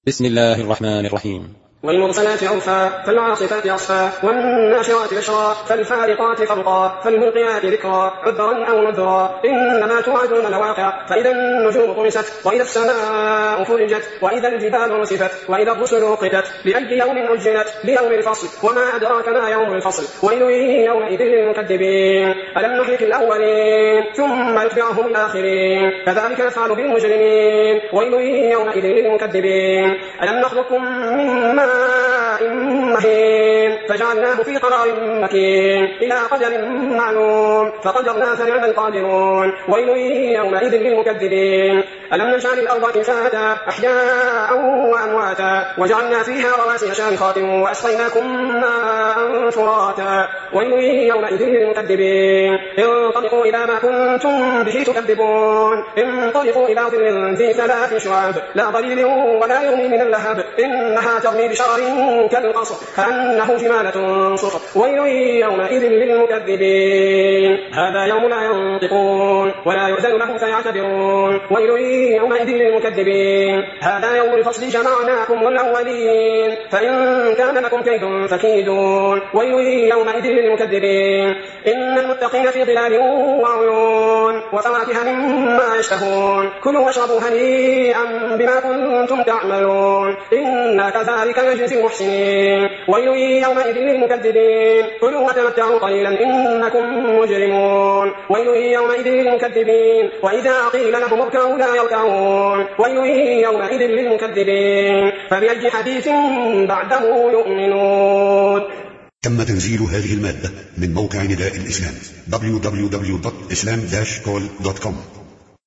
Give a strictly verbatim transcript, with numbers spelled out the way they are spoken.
بسم الله الرحمن الرحيم. والمرسلات عرفا فالعاصفات عصفا والناشرات نشرا فالفارقات فرقا فالملقيات ذكرا عذرا أو نذرا إنما توعدون لواقع فإذا النجوم طمست وإذا السماء فرجت وإذا الجبال نسفت وإذا الرسل أقتت لأي يوم أجلت ليوم الفصل وما أدراك ما يوم الفصل ويل يومئذ للمكذبين ألم نهلك الأولين ثم نتبعهم الآخرين كذلك نفعل بالمجرمين ويل يومئذ للمكذبين ألم نخلقكم من ماء مهين فجعلناه في قرار مكين إلى قدر معلوم فقدرنا فنعم القادرون ويل يومئذ للمكذبين ألم نجعل الأرض كفاتا أحياء وأمواتا وجعلنا فيها رواسي شامخات وأسقيناكم ماء فراتا ويل يومئذ للمكذبين انطلقوا إلى ما كنتم به تكذبون انطلقوا إلى ظل ذي ثلاث شعاب لا ظليل ولا يغني من اللهب إنها ترمي بشرر كالقصر كأنه جمالة صفر ويل يومئذ للمكذبين هذا يوم لا ينطقون ولا يؤذن لهم فيعتذرون ويل يومئذ للمكذبين هذا يوم الفصل جمعناكم والأولين فإن كان لكم كيد فكيدون ويل يومئذ للمكذبين إن المتقين في ظلال وعيون وفواكه مما يشتهون كلوا واشربوا هنيئا بما كنتم تعملون إنا كذلك نجزي المحسنين ويل يومئذ للمكذبين كلوا وتمتعوا قليلا إنكم مجرمون ويل يومئذ للمكذبين وإذا قيل لهم اركعوا لا يركعون ويل يومئذ للمكذبين فبأي حديث بعده يؤمنون. تم تنزيل هذه المادة من موقع نداء الإسلام دبليو دبليو دبليو دوت إسلام داش كول دوت كوم.